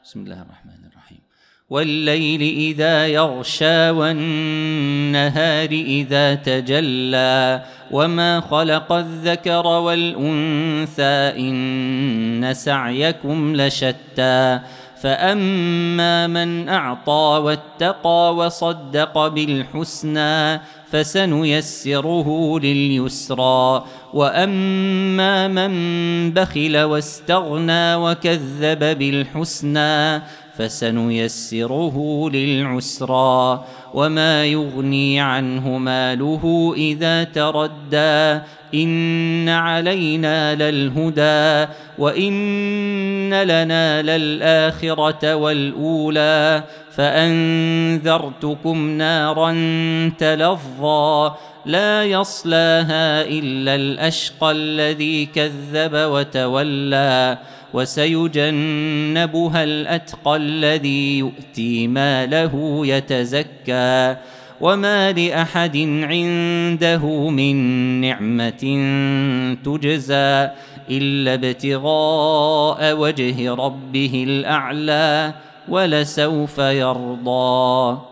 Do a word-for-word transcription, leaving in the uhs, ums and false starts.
بسم الله الرحمن الرحيم. والليل إذا يغشى والنهار إذا تجلى وما خلق الذكر والأنثى إن سعيكم لشتى فأما من أعطى واتقى وصدق بالحسنى فسنيسره لليسرى وأما من بخل واستغنى وكذب بالحسنى فسنيسره للعسرى وما يغني عنه ماله إذا تردى إن علينا للهدى وإن لنا للآخرة والأولى فأنذرتكم نارا تلظى لا يصلاها إلا الأشقى الذي كذب وتولى وسيجنبها الأتقى الذي يؤتي ماله يتزكى وما لأحد عنده من نعمة تجزى إلا ابتغاء وجه ربه الأعلى ولسوف يرضى.